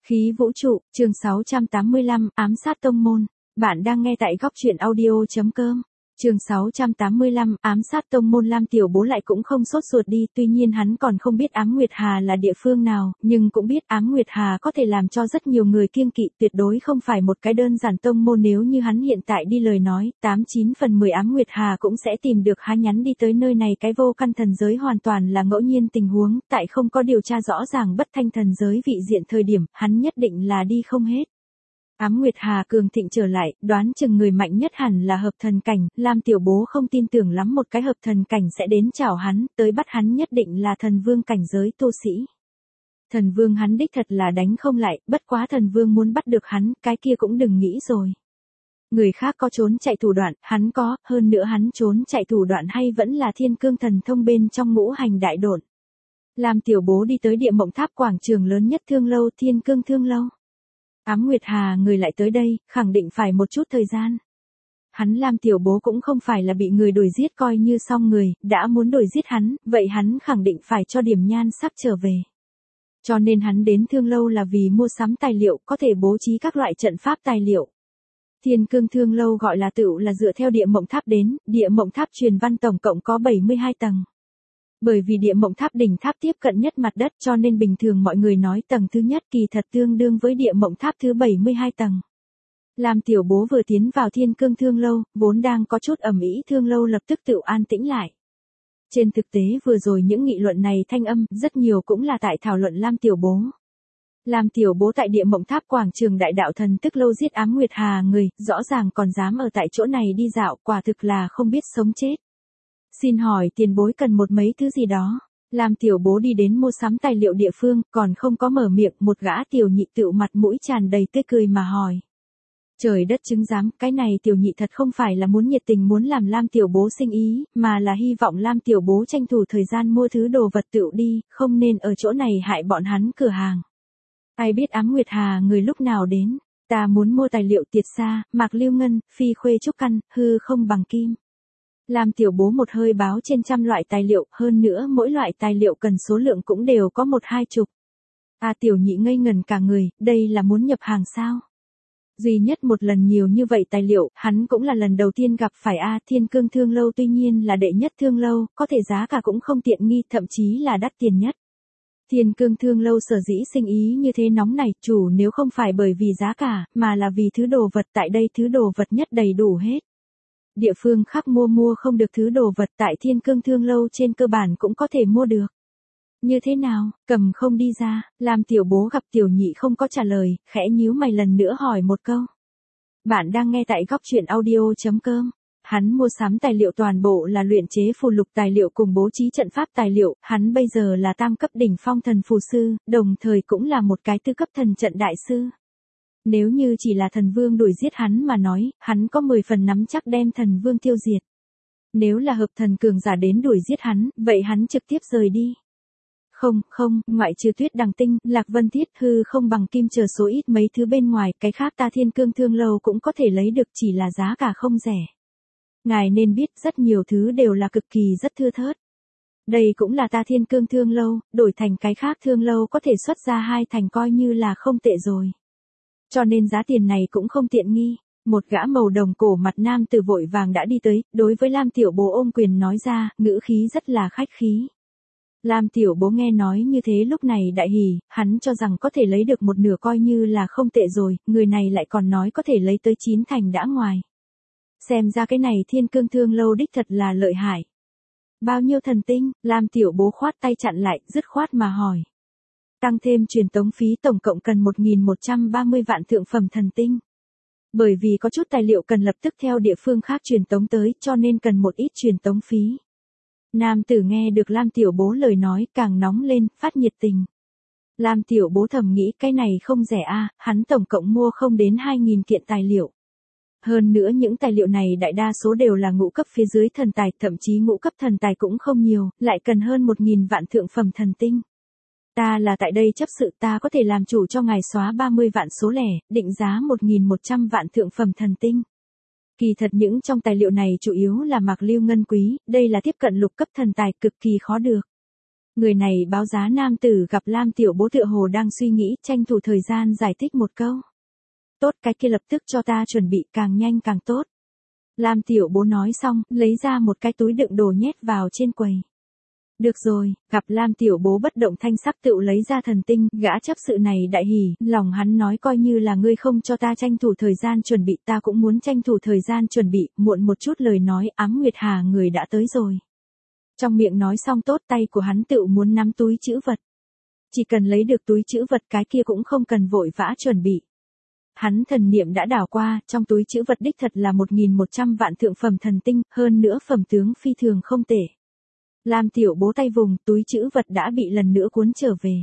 Khí vũ trụ, chương 685, ám sát tông môn. Bạn đang nghe tại góc truyện audio.com. Chương 685, ám sát tông môn. Lam Tiểu Bố lại cũng không sốt ruột đi, tuy nhiên hắn còn không biết Ám Nguyệt Hà là địa phương nào, nhưng cũng biết Ám Nguyệt Hà có thể làm cho rất nhiều người kiêng kỵ, tuyệt đối không phải một cái đơn giản tông môn. Nếu như hắn hiện tại đi lời nói, 89 phần 10 Ám Nguyệt Hà cũng sẽ tìm được há nhắn đi tới nơi này. Cái vô căn thần giới hoàn toàn là ngẫu nhiên tình huống, tại không có điều tra rõ ràng bất thanh thần giới vị diện thời điểm, hắn nhất định là đi không hết. Ám Nguyệt Hà cường thịnh trở lại, đoán chừng người mạnh nhất hẳn là hợp thần cảnh, Lam Tiểu Bố không tin tưởng lắm một cái hợp thần cảnh sẽ đến chảo hắn, tới bắt hắn nhất định là thần vương cảnh giới tu sĩ. Thần vương hắn đích thật là đánh không lại, bất quá thần vương muốn bắt được hắn, cái kia cũng đừng nghĩ rồi. Người khác có trốn chạy thủ đoạn, hắn có, hơn nữa hắn trốn chạy thủ đoạn hay vẫn là thiên cương thần thông bên trong ngũ hành đại độn. Lam Tiểu Bố đi tới địa mộng tháp quảng trường lớn nhất Thương Lâu, Thiên Cương Thương Lâu. Ám Nguyệt Hà người lại tới đây, khẳng định phải một chút thời gian. Hắn Lam Tiểu Bố cũng không phải là bị người đuổi giết coi như xong người, đã muốn đuổi giết hắn, vậy hắn khẳng định phải cho điểm nhan sắc trở về. Cho nên hắn đến Thương Lâu là vì mua sắm tài liệu, có thể bố trí các loại trận pháp tài liệu. Thiên Cương Thương Lâu gọi là tựu là dựa theo địa mộng tháp đến, địa mộng tháp truyền văn tổng cộng có 72 tầng. Bởi vì địa mộng tháp đỉnh tháp tiếp cận nhất mặt đất cho nên bình thường mọi người nói tầng thứ nhất kỳ thật tương đương với địa mộng tháp thứ 72 tầng. Lam Tiểu Bố vừa tiến vào Thiên Cương Thương Lâu, vốn đang có chút ầm ĩ Thương Lâu lập tức tự an tĩnh lại. Trên thực tế vừa rồi những nghị luận này thanh âm, rất nhiều cũng là tại thảo luận Lam Tiểu Bố. Lam Tiểu Bố tại địa mộng tháp quảng trường đại đạo thần tức lâu giết Ám Nguyệt Hà người, rõ ràng còn dám ở tại chỗ này đi dạo, quả thực là không biết sống chết. Xin hỏi tiền bối cần một mấy thứ gì đó. Lam Tiểu Bố đi đến mua sắm tài liệu địa phương, còn không có mở miệng, một gã tiểu nhị tựu mặt mũi tràn đầy tươi cười mà hỏi. Trời đất chứng giám, cái này tiểu nhị thật không phải là muốn nhiệt tình muốn làm Lam Tiểu Bố sinh ý, mà là hy vọng Lam Tiểu Bố tranh thủ thời gian mua thứ đồ vật tựu đi, không nên ở chỗ này hại bọn hắn cửa hàng. Ai biết Ám Nguyệt Hà người lúc nào đến, ta muốn mua tài liệu tiệt sa, mạc lưu ngân, phi khuê trúc căn, hư không bằng kim. Lam Tiểu Bố một hơi báo trên trăm loại tài liệu, hơn nữa mỗi loại tài liệu cần số lượng cũng đều có 1-2 chục. Tiểu nhị ngây ngần cả người, đây là muốn nhập hàng sao? Duy nhất một lần nhiều như vậy tài liệu, hắn cũng là lần đầu tiên gặp phải Thiên Cương Thương Lâu tuy nhiên là đệ nhất thương lâu, có thể giá cả cũng không tiện nghi, thậm chí là đắt tiền nhất. Thiên Cương Thương Lâu sở dĩ sinh ý như thế nóng này, chủ nếu không phải bởi vì giá cả, mà là vì thứ đồ vật tại đây thứ đồ vật nhất đầy đủ hết. Địa phương khác mua không được thứ đồ vật tại Thiên Cương Thương Lâu trên cơ bản cũng có thể mua được. Như thế nào, cầm không đi ra, Lam Tiểu Bố gặp tiểu nhị không có trả lời, khẽ nhíu mày lần nữa hỏi một câu. Bạn đang nghe tại góc truyện audio.com. Hắn mua sắm tài liệu toàn bộ là luyện chế phù lục tài liệu cùng bố trí trận pháp tài liệu, hắn bây giờ là tam cấp đỉnh phong thần phù sư, đồng thời cũng là một cái tư cấp thần trận đại sư. Nếu như chỉ là thần vương đuổi giết hắn mà nói, hắn có 10 phần nắm chắc đem thần vương tiêu diệt. Nếu là hợp thần cường giả đến đuổi giết hắn, vậy hắn trực tiếp rời đi. Không, ngoại trừ Tuyết Đằng Tinh, Lạc Vân Thiết, hư không bằng kim chờ số ít mấy thứ bên ngoài, cái khác ta Thiên Cương Thương Lâu cũng có thể lấy được, chỉ là giá cả không rẻ. Ngài nên biết rất nhiều thứ đều là cực kỳ rất thưa thớt. Đây cũng là ta Thiên Cương Thương Lâu, đổi thành cái khác thương lâu có thể xuất ra 2 thành coi như là không tệ rồi. Cho nên giá tiền này cũng không tiện nghi. Một gã màu đồng cổ mặt nam tử vội vàng đã đi tới, đối với Lam Tiểu Bố ôm quyền nói ra, ngữ khí rất là khách khí. Lam Tiểu Bố nghe nói như thế lúc này đại hỉ, hắn cho rằng có thể lấy được một nửa coi như là không tệ rồi, người này lại còn nói có thể lấy tới 9 thành đã ngoài. Xem ra cái này Thiên Cương Thương Lâu đích thật là lợi hại. Bao nhiêu thần tinh, Lam Tiểu Bố khoát tay chặn lại, dứt khoát mà hỏi. Tăng thêm truyền tống phí tổng cộng cần 1.130 vạn thượng phẩm thần tinh. Bởi vì có chút tài liệu cần lập tức theo địa phương khác truyền tống tới cho nên cần một ít truyền tống phí. Nam tử nghe được Lam Tiểu Bố lời nói càng nóng lên, phát nhiệt tình. Lam Tiểu Bố thầm nghĩ cái này không rẻ hắn tổng cộng mua không đến 2.000 kiện tài liệu. Hơn nữa những tài liệu này đại đa số đều là ngũ cấp phía dưới thần tài, thậm chí ngũ cấp thần tài cũng không nhiều, lại cần hơn 1.000 vạn thượng phẩm thần tinh. Ta là tại đây chấp sự, ta có thể làm chủ cho ngài xóa 30 vạn số lẻ, định giá 1.100 vạn thượng phẩm thần tinh. Kỳ thật những trong tài liệu này chủ yếu là mạc lưu ngân quý, đây là tiếp cận lục cấp thần tài cực kỳ khó được. Người này báo giá nam tử gặp Lam Tiểu Bố tựa hồ đang suy nghĩ, tranh thủ thời gian giải thích một câu. Tốt, cái kia lập tức cho ta chuẩn bị, càng nhanh càng tốt. Lam Tiểu Bố nói xong, lấy ra một cái túi đựng đồ nhét vào trên quầy. Được rồi, gặp Lam Tiểu Bố bất động thanh sắc tựu lấy ra thần tinh, gã chấp sự này đại hỉ, lòng hắn nói coi như là ngươi không cho ta tranh thủ thời gian chuẩn bị, ta cũng muốn tranh thủ thời gian chuẩn bị, muộn một chút lời nói, Ám Nguyệt Hà người đã tới rồi. Trong miệng nói xong tốt, tay của hắn tựu muốn nắm túi trữ vật. Chỉ cần lấy được túi trữ vật cái kia cũng không cần vội vã chuẩn bị. Hắn thần niệm đã đảo qua, trong túi trữ vật đích thật là 1.100 vạn thượng phẩm thần tinh, hơn nữa phẩm tướng phi thường không tệ. Lam Tiểu Bố tay vùng, túi trữ vật đã bị lần nữa cuốn trở về.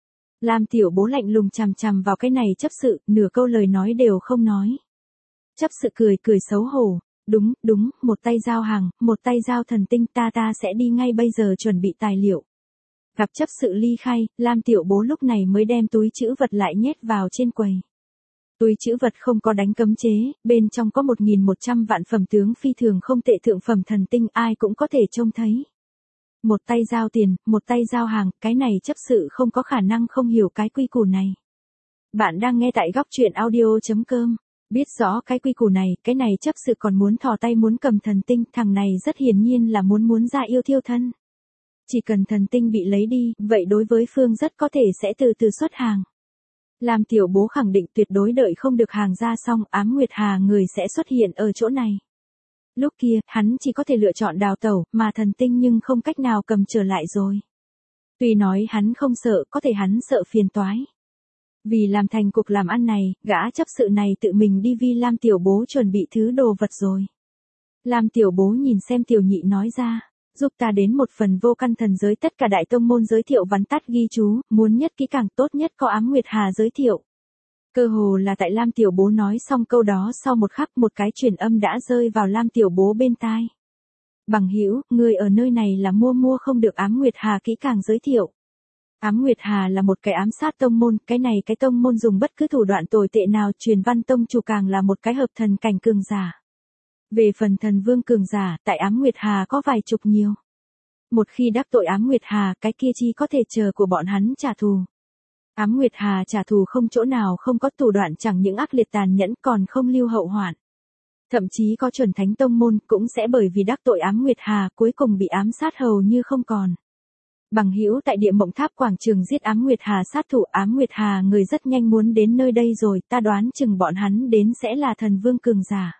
Lam Tiểu Bố lạnh lùng chằm chằm vào cái này chấp sự, nửa câu lời nói đều không nói. Chấp sự cười cười xấu hổ, đúng, một tay giao hàng, một tay giao thần tinh, ta sẽ đi ngay bây giờ chuẩn bị tài liệu. Gặp chấp sự ly khai, Lam Tiểu Bố lúc này mới đem túi trữ vật lại nhét vào trên quầy. Túi trữ vật không có đánh cấm chế, bên trong có 1.100 vạn phẩm tướng phi thường không tệ thượng phẩm thần tinh, ai cũng có thể trông thấy. Một tay giao tiền, một tay giao hàng, cái này chấp sự không có khả năng không hiểu cái quy củ này. Bạn đang nghe tại góc truyện audio.com. Biết rõ cái quy củ này, cái này chấp sự còn muốn thò tay muốn cầm thần tinh, thằng này rất hiển nhiên là muốn ra yêu thiêu thân. Chỉ cần thần tinh bị lấy đi, vậy đối với Phương rất có thể sẽ từ từ xuất hàng. Lam Tiểu Bố khẳng định tuyệt đối đợi không được hàng ra xong, Ám Nguyệt Hà người sẽ xuất hiện ở chỗ này. Lúc kia, hắn chỉ có thể lựa chọn đào tẩu, mà thần tinh nhưng không cách nào cầm trở lại rồi. Tuy nói hắn không sợ, có thể hắn sợ phiền toái. Vì làm thành cuộc làm ăn này, gã chấp sự này tự mình đi vi Lam Tiểu Bố chuẩn bị thứ đồ vật rồi. Lam Tiểu Bố nhìn xem Tiểu Nhị nói ra, giúp ta đến một phần vô căn thần giới tất cả đại tông môn giới thiệu vắn tắt ghi chú, muốn nhất kỹ càng tốt nhất có Ám Nguyệt Hà giới thiệu. Cơ hồ là tại Lam Tiểu Bố nói xong câu đó sau một khắc một cái truyền âm đã rơi vào Lam Tiểu Bố bên tai. Bằng hữu, người ở nơi này là mua không được Ám Nguyệt Hà kỹ càng giới thiệu. Ám Nguyệt Hà là một cái ám sát tông môn, cái này cái tông môn dùng bất cứ thủ đoạn tồi tệ nào, truyền văn tông chủ càng là một cái hợp thần cảnh cường giả. Về phần thần vương cường giả, tại Ám Nguyệt Hà có vài chục nhiều. Một khi đắc tội Ám Nguyệt Hà, cái kia chi có thể chờ của bọn hắn trả thù. Ám Nguyệt Hà trả thù không chỗ nào không có thủ đoạn, chẳng những ác liệt tàn nhẫn còn không lưu hậu hoạn. Thậm chí có chuẩn thánh tông môn cũng sẽ bởi vì đắc tội Ám Nguyệt Hà cuối cùng bị ám sát hầu như không còn. Bằng hữu tại Địa Mộng Tháp quảng trường giết Ám Nguyệt Hà sát thủ, Ám Nguyệt Hà người rất nhanh muốn đến nơi đây rồi, ta đoán chừng bọn hắn đến sẽ là thần vương cường giả.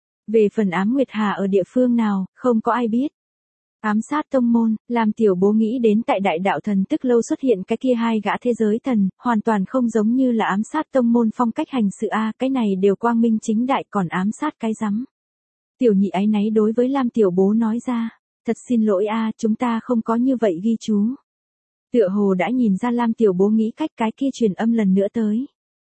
Về phần Ám Nguyệt Hà ở địa phương nào, không có ai biết. Ám sát tông môn, làm Tiểu Bố nghĩ đến tại Đại Đạo Thần Tức Lâu xuất hiện cái kia hai gã thế giới thần, hoàn toàn không giống như là ám sát tông môn phong cách hành sự a, cái này đều quang minh chính đại, còn ám sát cái rắm. Tiểu Nhị áy náy đối với Lam Tiểu Bố nói ra, thật xin lỗi a, chúng ta không có như vậy ghi chú. Tựa hồ đã nhìn ra Lam Tiểu Bố nghĩ cách, cái kia truyền âm lần nữa tới.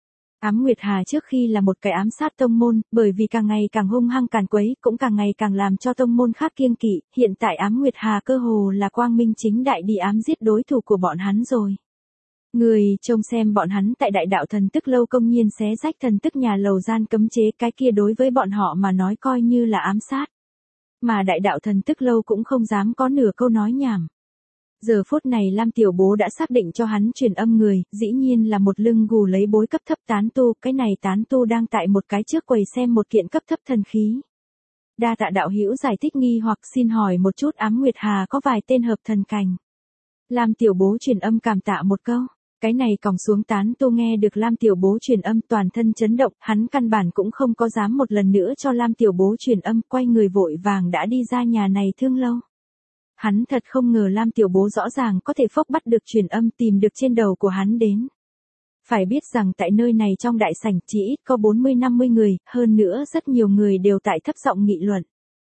Ám Nguyệt Hà trước khi là một cái ám sát tông môn, bởi vì càng ngày càng hung hăng càn quấy, cũng càng ngày càng làm cho tông môn khác kiêng kỵ, hiện tại Ám Nguyệt Hà cơ hồ là quang minh chính đại đi ám giết đối thủ của bọn hắn rồi. Người trông xem bọn hắn tại Đại Đạo Thần Tức Lâu công nhiên xé rách thần tức nhà lầu gian cấm chế, cái kia đối với bọn họ mà nói coi như là ám sát. Mà Đại Đạo Thần Tức Lâu cũng không dám có nửa câu nói nhảm. Giờ phút này Lam Tiểu Bố đã xác định cho hắn truyền âm người, dĩ nhiên là một lưng gù lấy bối cấp thấp tán tu, cái này tán tu đang tại một cái trước quầy xem một kiện cấp thấp thần khí. Đa tạ đạo hữu giải thích nghi hoặc, xin hỏi một chút Ám Nguyệt Hà có vài tên hợp thần cảnh. Lam Tiểu Bố truyền âm cảm tạ một câu. Cái này còng xuống tán tu nghe được Lam Tiểu Bố truyền âm toàn thân chấn động, hắn căn bản cũng không có dám một lần nữa cho Lam Tiểu Bố truyền âm, quay người vội vàng đã đi ra nhà này thương lâu. Hắn thật không ngờ Lam Tiểu Bố rõ ràng có thể phốc bắt được truyền âm, tìm được trên đầu của hắn đến. Phải biết rằng tại nơi này trong đại sảnh chỉ ít có 40-50 người, hơn nữa rất nhiều người đều tại thấp giọng nghị luận.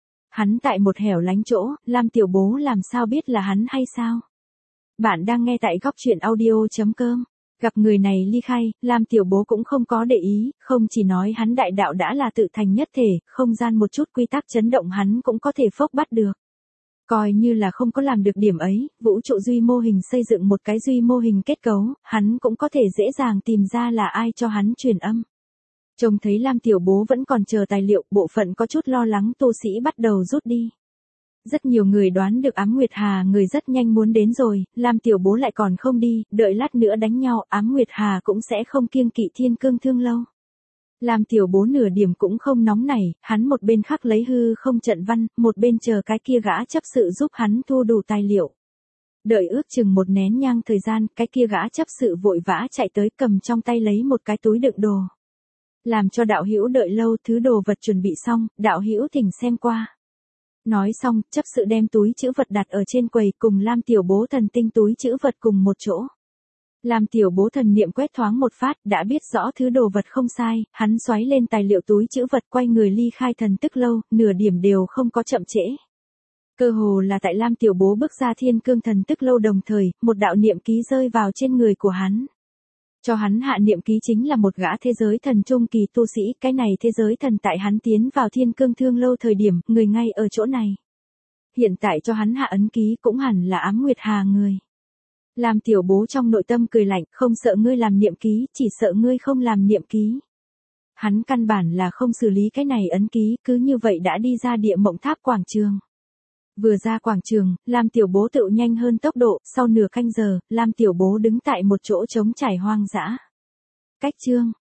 Hắn tại một hẻo lánh chỗ, Lam Tiểu Bố làm sao biết là hắn hay sao? Bạn đang nghe tại góc truyện audio.com. Gặp người này ly khai, Lam Tiểu Bố cũng không có để ý, không chỉ nói hắn đại đạo đã là tự thành nhất thể, không gian một chút quy tắc chấn động hắn cũng có thể phốc bắt được. Coi như là không có làm được điểm ấy, vũ trụ duy mô hình xây dựng một cái duy mô hình kết cấu, hắn cũng có thể dễ dàng tìm ra là ai cho hắn truyền âm. Trông thấy Lam Tiểu Bố vẫn còn chờ tài liệu, bộ phận có chút lo lắng tu sĩ bắt đầu rút đi. Rất nhiều người đoán được Ám Nguyệt Hà người rất nhanh muốn đến rồi, Lam tiểu bố lại còn không đi, đợi lát nữa đánh nhau, Ám Nguyệt Hà cũng sẽ không kiêng kỵ Thiên Cương Thương Lâu. Lam tiểu bố nửa điểm cũng không nóng nảy, hắn một bên khắc lấy hư không trận văn, một bên chờ cái kia gã chấp sự giúp hắn thu đủ tài liệu. Đợi ước chừng một nén nhang thời gian, cái kia gã chấp sự vội vã chạy tới cầm trong tay lấy một cái túi đựng đồ. Làm cho đạo hữu đợi lâu, thứ đồ vật chuẩn bị xong, đạo hữu thỉnh xem qua. Nói xong, chấp sự đem túi chữ vật đặt ở trên quầy cùng Lam tiểu bố thần tinh túi chữ vật cùng một chỗ. Lam tiểu bố thần niệm quét thoáng một phát, đã biết rõ thứ đồ vật không sai, hắn xoáy lên tài liệu túi chữ vật quay người ly khai thần tức lâu, nửa điểm đều không có chậm trễ. Cơ hồ là tại Lam tiểu bố bước ra Thiên Cương thần tức lâu đồng thời, một đạo niệm ký rơi vào trên người của hắn. Cho hắn hạ niệm ký chính là một gã thế giới thần trung kỳ tu sĩ, cái này thế giới thần tại hắn tiến vào Thiên Cương Thương Lâu thời điểm, người ngay ở chỗ này. Hiện tại cho hắn hạ ấn ký cũng hẳn là Ám Nguyệt Hà người. Lam tiểu bố trong nội tâm cười lạnh, không sợ ngươi làm niệm ký, chỉ sợ ngươi không làm niệm ký. Hắn căn bản là không xử lý cái này ấn ký, cứ như vậy đã đi ra Địa Mộng Tháp quảng trường. Vừa ra quảng trường, Lam tiểu bố tựu nhanh hơn tốc độ, sau nửa canh giờ, Lam tiểu bố đứng tại một chỗ trống trải hoang dã. Cách chương